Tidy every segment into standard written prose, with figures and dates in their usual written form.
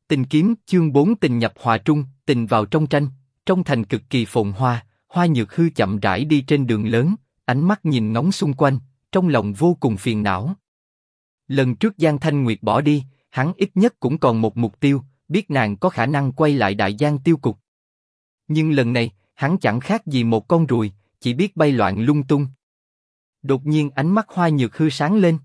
Tình kiếm chương 4 tình nhập hòa trung, tình vào trong tranh, trong thành cực kỳ phồn hoa, Hoa Nhược Hư chậm rãi đi trên đường lớn, ánh mắt nhìn ngóng xung quanh, trong lòng vô cùng phiền não. Lần trước Giang Thanh Nguyệt bỏ đi, hắn ít nhất cũng còn một mục tiêu, biết nàng có khả năng quay lại Đại Giang Tiêu Cục. Nhưng lần này, hắn chẳng khác gì một con ruồi, chỉ biết bay loạn lung tung. Đột nhiên ánh mắt Hoa Nhược Hư sáng lên.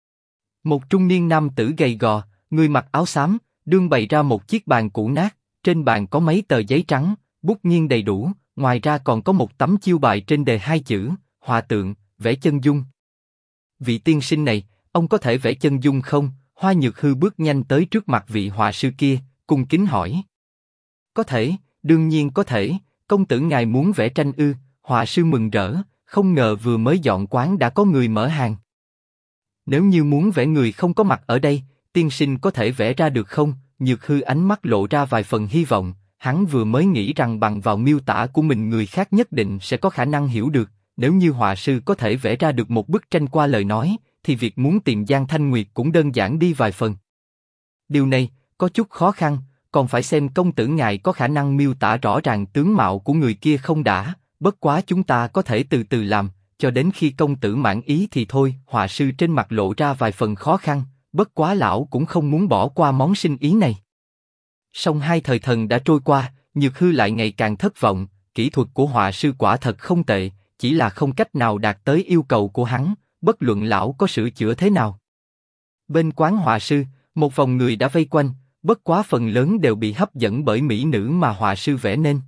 Một trung niên nam tử gầy gò, người mặc áo xám, đương bày ra một chiếc bàn cũ nát, trên bàn có mấy tờ giấy trắng, bút nghiêng đầy đủ, ngoài ra còn có một tấm chiêu bài trên đề hai chữ, hòa tượng, vẽ chân dung. Vị tiên sinh này, ông có thể vẽ chân dung không? Hoa Nhược Hư bước nhanh tới trước mặt vị họa sư kia, cung kính hỏi. Có thể, đương nhiên có thể, công tử ngài muốn vẽ tranh ư? Họa sư mừng rỡ, không ngờ vừa mới dọn quán đã có người mở hàng. Nếu như muốn vẽ người không có mặt ở đây, tiên sinh có thể vẽ ra được không? Nhược Hư ánh mắt lộ ra vài phần hy vọng, hắn vừa mới nghĩ rằng bằng vào miêu tả của mình người khác nhất định sẽ có khả năng hiểu được, nếu như họa sư có thể vẽ ra được một bức tranh qua lời nói, thì việc muốn tìm Giang Thanh Nguyệt cũng đơn giản đi vài phần. Điều này, có chút khó khăn, còn phải xem công tử ngài có khả năng miêu tả rõ ràng tướng mạo của người kia không đã, bất quá chúng ta có thể từ từ làm, cho đến khi công tử mãn ý thì thôi. Họa sư trên mặt lộ ra vài phần khó khăn, bất quá lão cũng không muốn bỏ qua món sinh ý này. Song hai thời thần đã trôi qua, Nhược Hư lại ngày càng thất vọng, kỹ thuật của họa sư quả thật không tệ, chỉ là không cách nào đạt tới yêu cầu của hắn, bất luận lão có sửa chữa thế nào. Bên quán họa sư, một vòng người đã vây quanh, bất quá phần lớn đều bị hấp dẫn bởi mỹ nữ mà họa sư vẽ nên.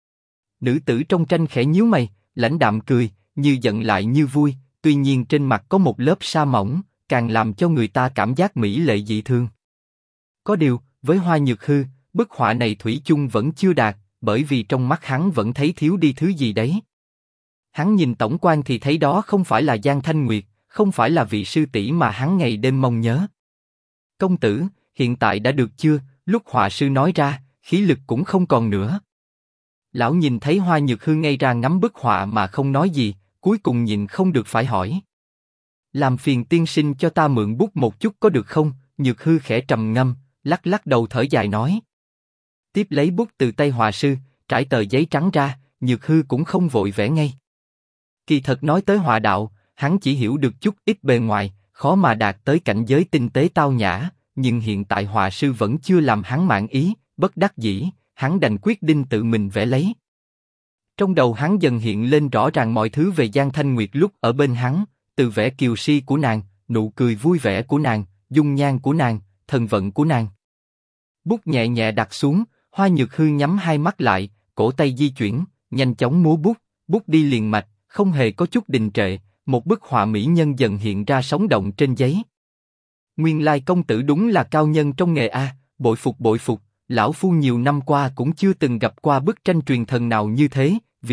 Nữ tử trong tranh khẽ nhíu mày, lãnh đạm cười, như giận lại như vui, tuy nhiên trên mặt có một lớp sa mỏng, càng làm cho người ta cảm giác mỹ lệ dị thường. Có điều, với Hoa Nhược Hư, bức họa này thủy chung vẫn chưa đạt, bởi vì trong mắt hắn vẫn thấy thiếu đi thứ gì đấy. Hắn nhìn tổng quan thì thấy đó không phải là Giang Thanh Nguyệt, không phải là vị sư tỷ mà hắn ngày đêm mong nhớ. Công tử, hiện tại đã được chưa? Lúc họa sư nói ra, khí lực cũng không còn nữa. Lão nhìn thấy Hoa Nhược Hư ngây ra ngắm bức họa mà không nói gì, cuối cùng nhìn không được phải hỏi. Làm phiền tiên sinh cho ta mượn bút một chút có được không? Nhược Hư khẽ trầm ngâm, lắc lắc đầu thở dài nói. Tiếp lấy bút từ tay họa sư, trải tờ giấy trắng ra, Nhược Hư cũng không vội vẽ ngay. Kỳ thật nói tới họa đạo, hắn chỉ hiểu được chút ít bề ngoài, khó mà đạt tới cảnh giới tinh tế tao nhã, nhưng hiện tại họa sư vẫn chưa làm hắn mãn ý, bất đắc dĩ, hắn đành quyết định tự mình vẽ lấy. Trong đầu hắn dần hiện lên rõ ràng mọi thứ về Giang Thanh Nguyệt lúc ở bên hắn, từ vẻ kiều si của nàng, nụ cười vui vẻ của nàng, dung nhan của nàng, thần vận của nàng. Bút nhẹ nhẹ đặt xuống, Hoa Nhược Hư nhắm hai mắt lại, cổ tay di chuyển, nhanh chóng múa bút, bút đi liền mạch, không hề có chút đình trệ, một bức họa mỹ nhân dần hiện ra sống động trên giấy. Nguyên lai công tử đúng là cao nhân trong nghề a, bội phục, lão phu nhiều năm qua cũng chưa từng gặp qua bức tranh truyền thần nào như thế,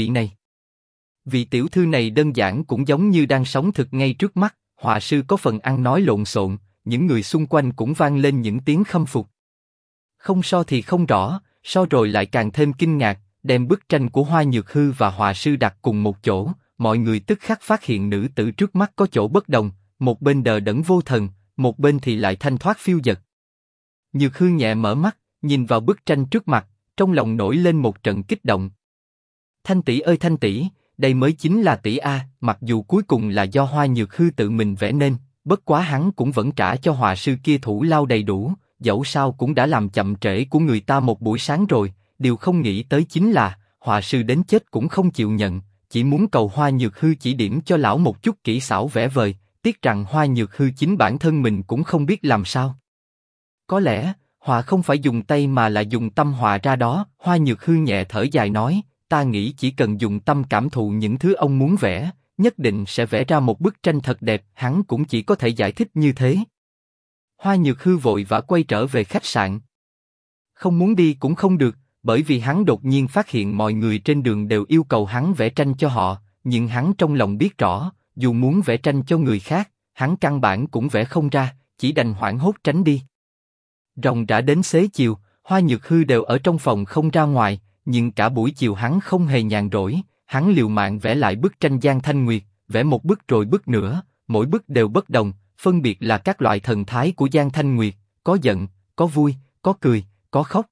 vị tiểu thư này đơn giản cũng giống như đang sống thực ngay trước mắt. Họa sư có phần ăn nói lộn xộn, những người xung quanh cũng vang lên những tiếng khâm phục. Không so thì không rõ, so rồi lại càng thêm kinh ngạc, đem bức tranh của Hoa Nhược Hư và họa sư đặt cùng một chỗ, mọi người tức khắc phát hiện nữ tử trước mắt có chỗ bất đồng, một bên đờ đẫn vô thần, một bên thì lại thanh thoát phiêu dật. Nhược Hư nhẹ mở mắt, nhìn vào bức tranh trước mặt, trong lòng nổi lên một trận kích động. Thanh tỷ ơi Thanh tỷ, đây mới chính là tỷ a. Mặc dù cuối cùng là do Hoa Nhược Hư tự mình vẽ nên, bất quá hắn cũng vẫn trả cho họa sư kia thủ lao đầy đủ, dẫu sao cũng đã làm chậm trễ của người ta một buổi sáng rồi. Điều không nghĩ tới chính là họa sư đến chết cũng không chịu nhận, chỉ muốn cầu Hoa Nhược Hư chỉ điểm cho lão một chút kỹ xảo vẽ vời. Tiếc rằng Hoa Nhược Hư chính bản thân mình cũng không biết làm sao. Có lẽ họa không phải dùng tay mà là dùng tâm họa ra đó. Hoa Nhược Hư nhẹ thở dài nói, ta nghĩ chỉ cần dùng tâm cảm thụ những thứ ông muốn vẽ, nhất định sẽ vẽ ra một bức tranh thật đẹp. Hắn cũng chỉ có thể giải thích như thế. Hoa Nhược Hư vội vã quay trở về khách sạn. Không muốn đi cũng không được, bởi vì hắn đột nhiên phát hiện mọi người trên đường đều yêu cầu hắn vẽ tranh cho họ, nhưng hắn trong lòng biết rõ, dù muốn vẽ tranh cho người khác, hắn căn bản cũng vẽ không ra, chỉ đành hoảng hốt tránh đi. Ròng rã đến xế chiều, Hoa Nhược Hư đều ở trong phòng không ra ngoài, nhưng cả buổi chiều hắn không hề nhàn rỗi, hắn liều mạng vẽ lại bức tranh Giang Thanh Nguyệt, vẽ một bức rồi bức nữa, mỗi bức đều bất đồng, phân biệt là các loại thần thái của Giang Thanh Nguyệt, có giận, có vui, có cười, có khóc.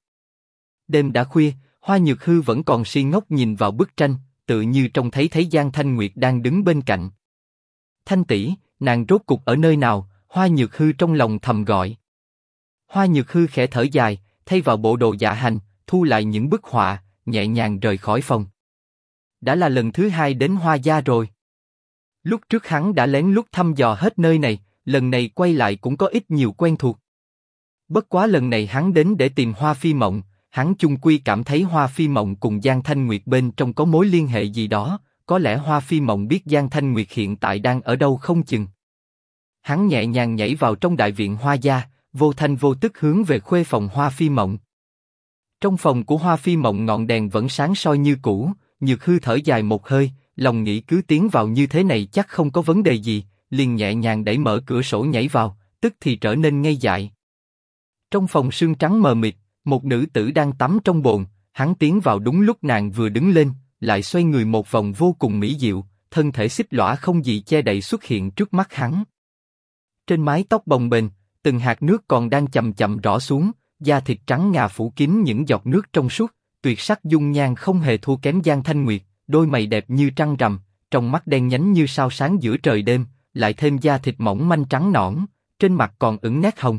Đêm đã khuya, Hoa Nhược Hư vẫn còn si ngốc nhìn vào bức tranh, tự như trông thấy Giang Thanh Nguyệt đang đứng bên cạnh. Thanh tỷ, nàng rốt cục ở nơi nào? Hoa Nhược Hư trong lòng thầm gọi. Hoa Nhược Hư khẽ thở dài, thay vào bộ đồ dạ hành, thu lại những bức họa, nhẹ nhàng rời khỏi phòng. Đã là lần thứ 2 đến Hoa gia rồi. Lúc trước hắn đã lén lút thăm dò hết nơi này, lần này quay lại cũng có ít nhiều quen thuộc. Bất quá lần này hắn đến để tìm Hoa Phi Mộng, hắn chung quy cảm thấy Hoa Phi Mộng cùng Giang Thanh Nguyệt bên trong có mối liên hệ gì đó, có lẽ Hoa Phi Mộng biết Giang Thanh Nguyệt hiện tại đang ở đâu không chừng. Hắn nhẹ nhàng nhảy vào trong đại viện Hoa gia, vô thanh vô tức hướng về khuê phòng Hoa Phi Mộng. Trong phòng của Hoa Phi Mộng ngọn đèn vẫn sáng soi như cũ, Nhược Hư thở dài một hơi, lòng nghĩ cứ tiến vào như thế này chắc không có vấn đề gì, liền nhẹ nhàng đẩy mở cửa sổ nhảy vào, tức thì trở nên ngây dại. Trong phòng sương trắng mờ mịt, một nữ tử đang tắm trong bồn, hắn tiến vào đúng lúc nàng vừa đứng lên, lại xoay người một vòng vô cùng mỹ diệu, thân thể xích lõa không gì che đậy xuất hiện trước mắt hắn. Trên mái tóc bồng bềnh, từng hạt nước còn đang chậm chậm rỏ xuống, da thịt trắng ngà phủ kín những giọt nước trong suốt, tuyệt sắc dung nhan không hề thua kém Giang Thanh Nguyệt, đôi mày đẹp như trăng rằm, trong mắt đen nhánh như sao sáng giữa trời đêm, lại thêm da thịt mỏng manh trắng nõn, trên mặt còn ửng nét hồng.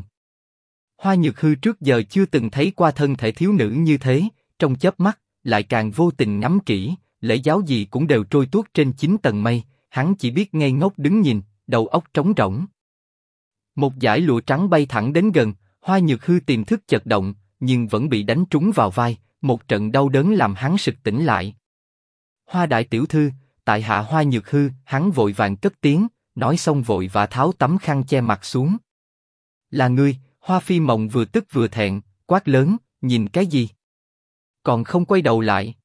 Hoa Nhược Hư trước giờ chưa từng thấy qua thân thể thiếu nữ như thế, trong chớp mắt, lại càng vô tình ngắm kỹ, lễ giáo gì cũng đều trôi tuốt trên 9 tầng mây, hắn chỉ biết ngây ngốc đứng nhìn, đầu óc trống rỗng. Một dải lụa trắng bay thẳng đến gần, Hoa Nhược Hư tiềm thức chật động, nhưng vẫn bị đánh trúng vào vai, một trận đau đớn làm hắn sực tỉnh lại. Hoa đại tiểu thư, tại hạ Hoa Nhược Hư, hắn vội vàng cất tiếng, nói xong vội vã tháo tấm khăn che mặt xuống. Là ngươi? Hoa Phi Mộng vừa tức vừa thẹn, quát lớn, nhìn cái gì? Còn không quay đầu lại.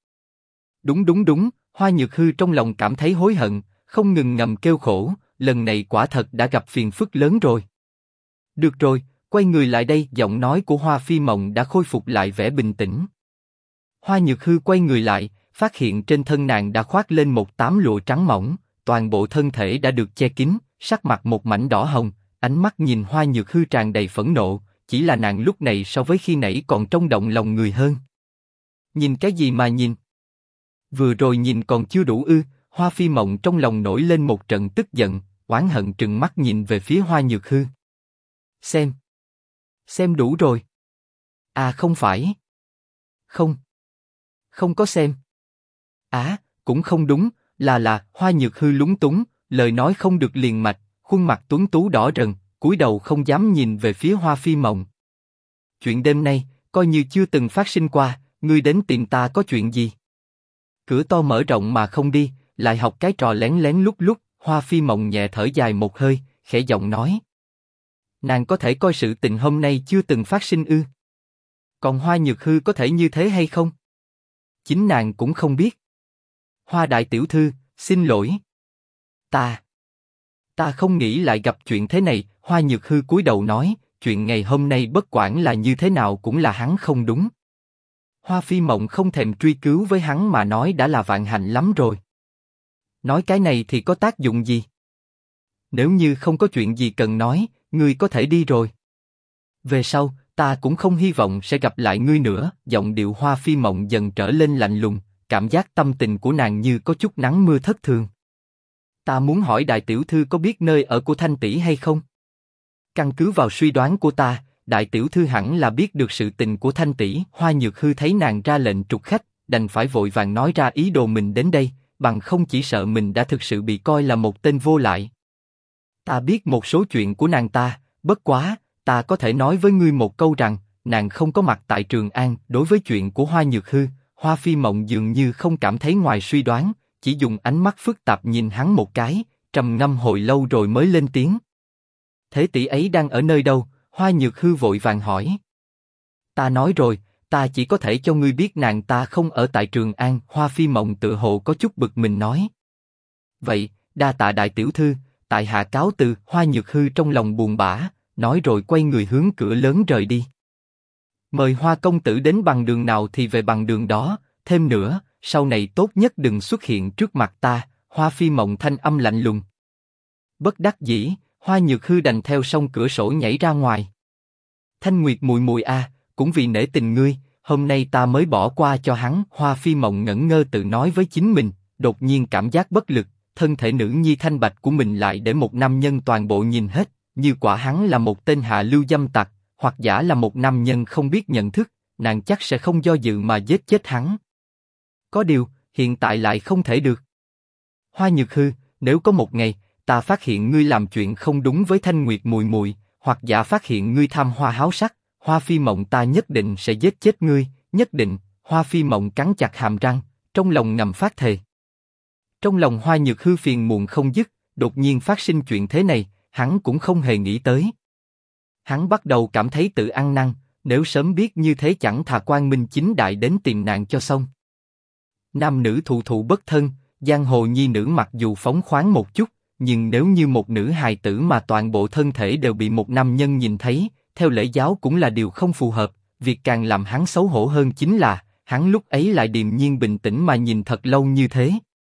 Đúng, Hoa Nhược Hư trong lòng cảm thấy hối hận, không ngừng ngầm kêu khổ, lần này quả thật đã gặp phiền phức lớn rồi. Được rồi, quay người lại đây, giọng nói của Hoa Phi Mộng đã khôi phục lại vẻ bình tĩnh. Hoa Nhược Hư quay người lại, phát hiện trên thân nàng đã khoác lên một tấm lụa trắng mỏng, toàn bộ thân thể đã được che kín, sắc mặt một mảnh đỏ hồng, ánh mắt nhìn Hoa Nhược Hư tràn đầy phẫn nộ, chỉ là nàng lúc này so với khi nãy còn trong động lòng người hơn. Nhìn cái gì mà nhìn? Vừa rồi nhìn còn chưa đủ ư? Hoa Phi Mộng trong lòng nổi lên một trận tức giận, oán hận trừng mắt nhìn về phía Hoa Nhược Hư. Xem đủ rồi. À không phải. Không có xem. Cũng không đúng, là Hoa Nhược Hư lúng túng, lời nói không được liền mạch, khuôn mặt tuấn tú đỏ rần, cúi đầu không dám nhìn về phía Hoa Phi Mộng. Chuyện đêm nay, coi như chưa từng phát sinh qua, ngươi đến tìm ta có chuyện gì? Cửa to mở rộng mà không đi, lại học cái trò lén lén lút lút. Hoa Phi Mộng nhẹ thở dài một hơi, khẽ giọng nói. Nàng có thể coi sự tình hôm nay chưa từng phát sinh ư? Còn Hoa Nhược Hư có thể như thế hay không? Chính nàng cũng không biết. Hoa đại tiểu thư, xin lỗi. Ta không nghĩ lại gặp chuyện thế này. Hoa Nhược Hư cúi đầu nói, chuyện ngày hôm nay bất quản là như thế nào cũng là hắn không đúng. Hoa Phi Mộng không thèm truy cứu với hắn mà nói đã là vạn hạnh lắm rồi. Nói cái này thì có tác dụng gì? Nếu như không có chuyện gì cần nói, ngươi có thể đi rồi. Về sau, ta cũng không hy vọng sẽ gặp lại ngươi nữa. Giọng điệu Hoa Phi Mộng dần trở lên lạnh lùng, cảm giác tâm tình của nàng như có chút nắng mưa thất thường. Ta muốn hỏi đại tiểu thư có biết nơi ở của Thanh tỷ hay không? Căn cứ vào suy đoán của ta, đại tiểu thư hẳn là biết được sự tình của Thanh tỷ. Hoa Nhược Hư thấy nàng ra lệnh trục khách, đành phải vội vàng nói ra ý đồ mình đến đây, bằng không chỉ sợ mình đã thực sự bị coi là một tên vô lại. Ta biết một số chuyện của nàng ta, bất quá, ta có thể nói với ngươi một câu rằng, nàng không có mặt tại Trường An. Đối với chuyện của Hoa Nhược Hư, Hoa Phi Mộng dường như không cảm thấy ngoài suy đoán, chỉ dùng ánh mắt phức tạp nhìn hắn một cái, trầm ngâm hồi lâu rồi mới lên tiếng. Thế tỷ ấy đang ở nơi đâu? Hoa Nhược Hư vội vàng hỏi. Ta nói rồi, ta chỉ có thể cho ngươi biết nàng ta không ở tại Trường An. Hoa Phi Mộng tựa hồ có chút bực mình nói. Vậy, đa tạ đại tiểu thư, tại hạ cáo từ. Hoa Nhược Hư trong lòng buồn bã, nói rồi quay người hướng cửa lớn rời đi. Mời Hoa công tử đến bằng đường nào thì về bằng đường đó, thêm nữa, sau này tốt nhất đừng xuất hiện trước mặt ta. Hoa Phi Mộng thanh âm lạnh lùng. Bất đắc dĩ, Hoa Nhược Hư đành theo song cửa sổ nhảy ra ngoài. Thanh Nguyệt muội muội a, cũng vì nể tình ngươi, hôm nay ta mới bỏ qua cho hắn. Hoa Phi Mộng ngẩn ngơ tự nói với chính mình, đột nhiên cảm giác bất lực, thân thể nữ nhi thanh bạch của mình lại để một nam nhân toàn bộ nhìn hết, như quả hắn là một tên hạ lưu dâm tặc, hoặc giả là một nam nhân không biết nhận thức, nàng chắc sẽ không do dự mà giết chết hắn. Có điều, hiện tại lại không thể được. Hoa Nhược Hư, nếu có một ngày, ta phát hiện ngươi làm chuyện không đúng với Thanh Nguyệt muội muội, hoặc giả phát hiện ngươi tham hoa háo sắc, Hoa Phi Mộng ta nhất định sẽ giết chết ngươi, nhất định. Hoa Phi Mộng cắn chặt hàm răng, trong lòng ngầm phát thề. Trong lòng Hoa Nhược Hư phiền muộn không dứt, đột nhiên phát sinh chuyện thế này, hắn cũng không hề nghĩ tới. Hắn bắt đầu cảm thấy tự ăn năn, nếu sớm biết như thế chẳng thà quang minh chính đại đến tìm nạn cho xong. Nam nữ thụ thụ bất thân, giang hồ nhi nữ mặc dù phóng khoáng một chút, nhưng nếu như một nữ hài tử mà toàn bộ thân thể đều bị một nam nhân nhìn thấy, theo lễ giáo cũng là điều không phù hợp. Việc càng làm hắn xấu hổ hơn chính là, hắn lúc ấy lại điềm nhiên bình tĩnh mà nhìn thật lâu như thế.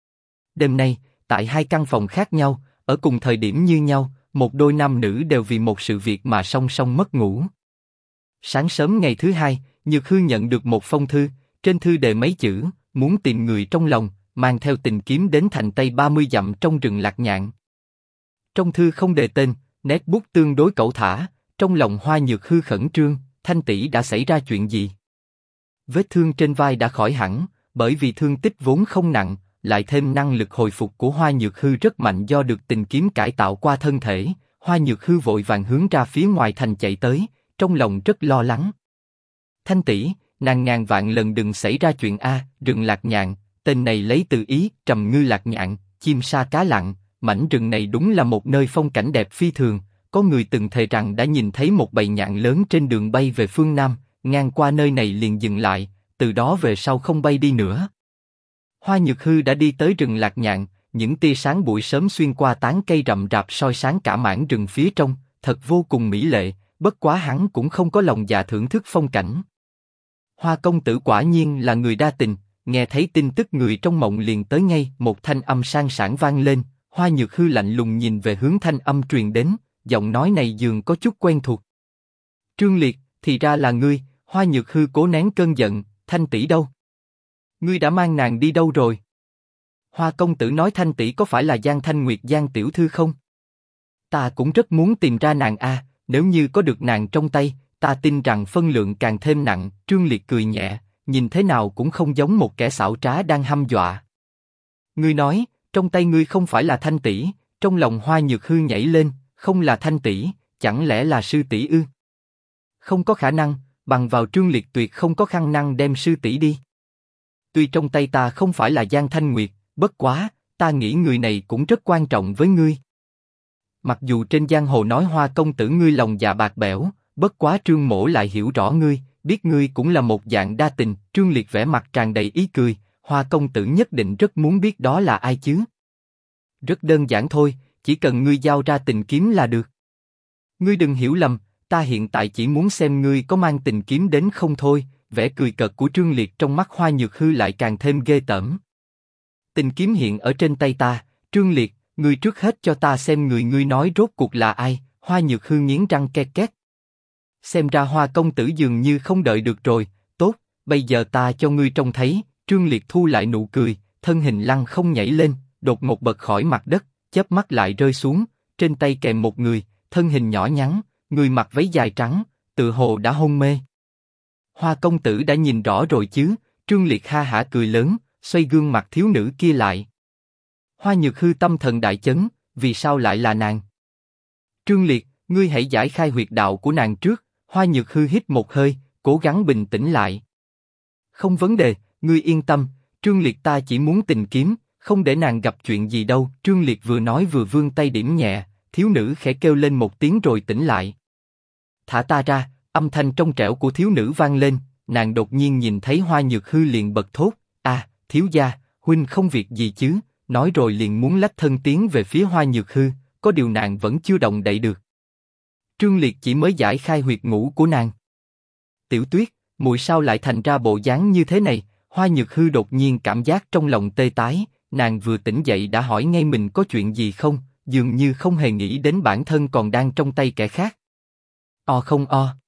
Đêm nay, tại hai căn phòng khác nhau, ở cùng thời điểm như nhau, một đôi nam nữ đều vì một sự việc mà song song mất ngủ. Sáng sớm ngày thứ hai, Nhược Hư nhận được một phong thư, trên thư đề mấy chữ, muốn tìm người trong lòng, mang theo tình kiếm đến thành Tây 30 dặm trong rừng Lạc Nhạn. Trong thư không đề tên, nét bút tương đối cẩu thả, trong lòng Hoa Nhược Hư khẩn trương, Thanh tỷ đã xảy ra chuyện gì? Vết thương trên vai đã khỏi hẳn, bởi vì thương tích vốn không nặng, lại thêm năng lực hồi phục của Hoa Nhược Hư rất mạnh do được tình kiếm cải tạo qua thân thể. Hoa Nhược Hư vội vàng hướng ra phía ngoài thành chạy tới, trong lòng rất lo lắng. Thanh tỷ, nàng ngàn vạn lần đừng xảy ra chuyện a. Rừng Lạc Nhạn, tên này lấy từ ý trầm ngư lạc nhạn, chim sa cá lặn. Mảnh rừng này đúng là một nơi phong cảnh đẹp phi thường. Có người từng thề rằng đã nhìn thấy một bầy nhạn lớn trên đường bay về phương Nam, ngang qua nơi này liền dừng lại, từ đó về sau không bay đi nữa. Hoa Nhược Hư đã đi tới rừng Lạc Nhạn, những tia sáng buổi sớm xuyên qua tán cây rậm rạp soi sáng cả mảng rừng phía trong, thật vô cùng mỹ lệ. Bất quá hắn cũng không có lòng dạ thưởng thức phong cảnh. Hoa công tử quả nhiên là người đa tình, nghe thấy tin tức người trong mộng liền tới ngay. Một thanh âm sang sảng vang lên, Hoa Nhược Hư lạnh lùng nhìn về hướng thanh âm truyền đến, giọng nói này dường có chút quen thuộc. Trương Liệt, thì ra là ngươi. Hoa Nhược Hư cố nén cơn giận, Thanh tỷ đâu? Ngươi đã mang nàng đi đâu rồi? Hoa công tử nói Thanh tỷ có phải là Giang Thanh Nguyệt Giang tiểu thư không? Ta cũng rất muốn tìm ra nàng a, nếu như có được nàng trong tay, ta tin rằng phân lượng càng thêm nặng. Trương Liệt cười nhẹ, nhìn thế nào cũng không giống một kẻ xảo trá đang hăm dọa. Ngươi nói, trong tay ngươi không phải là Thanh tỷ? Trong lòng Hoa Nhược Hư nhảy lên, không là Thanh tỷ, chẳng lẽ là sư tỷ ư? Không có khả năng, bằng vào Trương Liệt tuyệt không có khả năng đem sư tỷ đi. Tuy trong tay ta không phải là Giang Thanh Nguyệt, bất quá, ta nghĩ người này cũng rất quan trọng với ngươi. Mặc dù trên giang hồ nói Hoa công tử ngươi lòng dạ bạc bẽo, bất quá Trương mỗ lại hiểu rõ ngươi, biết ngươi cũng là một dạng đa tình. Trương Liệt vẻ mặt tràn đầy ý cười, Hoa công tử nhất định rất muốn biết đó là ai chứ? Rất đơn giản thôi, chỉ cần ngươi giao ra tình kiếm là được. Ngươi đừng hiểu lầm, ta hiện tại chỉ muốn xem ngươi có mang tình kiếm đến không thôi. Vẻ cười cợt của Trương Liệt trong mắt Hoa Nhược Hư lại càng thêm ghê tởm. Tình kiếm hiện ở trên tay ta, Trương Liệt, ngươi trước hết cho ta xem người ngươi nói rốt cuộc là ai. Hoa Nhược Hư nghiến răng két két. Xem ra Hoa công tử dường như không đợi được rồi, tốt, bây giờ ta cho ngươi trông thấy. Trương Liệt thu lại nụ cười, thân hình lăng không nhảy lên, đột ngột bật khỏi mặt đất, chớp mắt lại rơi xuống, trên tay kèm một người, thân hình nhỏ nhắn, người mặc váy dài trắng, tự hồ đã hôn mê. Hoa công tử đã nhìn rõ rồi chứ? Trương Liệt ha hả cười lớn, xoay gương mặt thiếu nữ kia lại. Hoa Nhược Hư tâm thần đại chấn, vì sao lại là nàng? Trương Liệt, ngươi hãy giải khai huyệt đạo của nàng trước. Hoa Nhược Hư hít một hơi, cố gắng bình tĩnh lại. Không vấn đề, ngươi yên tâm, Trương Liệt ta chỉ muốn tình kiếm, không để nàng gặp chuyện gì đâu. Trương Liệt vừa nói vừa vươn tay điểm nhẹ, thiếu nữ khẽ kêu lên một tiếng rồi tỉnh lại. Thả ta ra, âm thanh trong trẻo của thiếu nữ vang lên, nàng đột nhiên nhìn thấy Hoa Nhược Hư liền bật thốt, thiếu gia, huynh không việc gì chứ? Nói rồi liền muốn lách thân tiến về phía Hoa Nhược Hư, có điều nàng vẫn chưa động đậy được. Trương Liệt chỉ mới giải khai huyệt ngũ của nàng. Tiểu Tuyết, muội sao lại thành ra bộ dáng như thế này? Hoa Nhược Hư đột nhiên cảm giác trong lòng tê tái, nàng vừa tỉnh dậy đã hỏi ngay mình có chuyện gì không, dường như không hề nghĩ đến bản thân còn đang trong tay kẻ khác. Không o.